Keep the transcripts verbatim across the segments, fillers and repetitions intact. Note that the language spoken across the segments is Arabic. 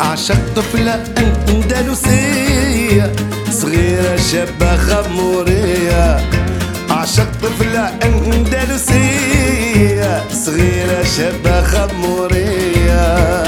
عشق طفلة أندلسية صغيرة شابة خمورية. عشق طفلة أندلسية صغيرة شابة خمورية.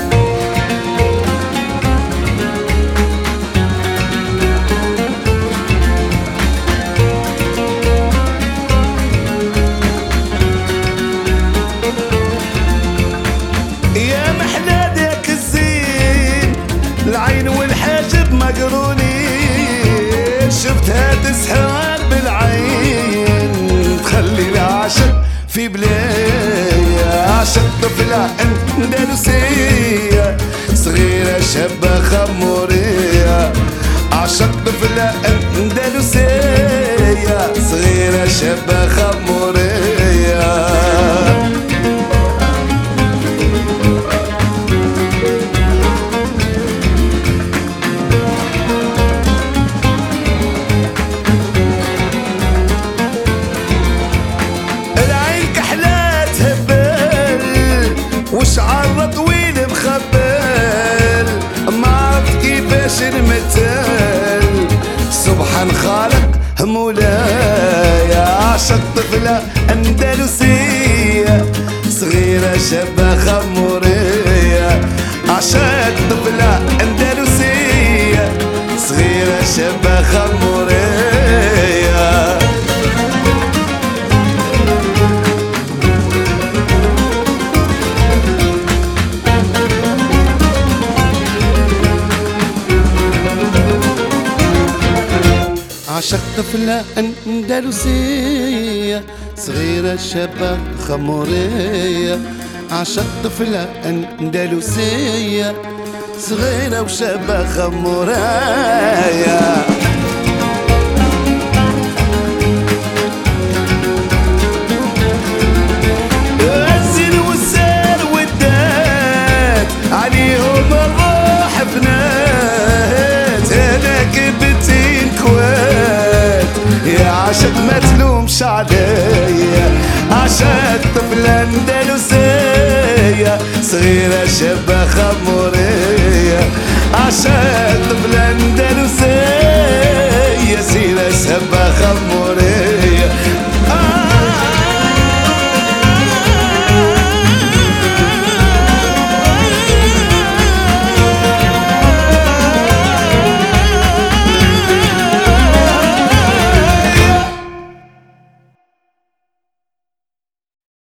يا محلى داك الزين العين والحاجب مقرونين، شفتها تسحر بالعين تخلي العاشق في بلايا. عاشق طفلة أندلسية صغيرة شابة خمورية. عاشق طفلة أندلسية صغيرة شابة خمورية. وشعر طويل مخبل ما عرفت كيفاش نمثل. سبحان خالق مولاي. عاشق طفلة أندلسية صغيرة شابة خمورية. عاشق طفلة أندلسية صغيرة شابة خمورية. عاشق طفلة أندلسية صغيرة شابة خمورية. عاشق طفلة أندلسية صغيرة وشابة خمورية. الزين والسار والدات عليهم الروح فنات. أنا كبتين كوات يا عاشق ما تلومش عليا. عاشق طفلة أندلسية صغيرة شابة خمورية. عاشق طفلة أندلسية صغيرة شابة خمورية.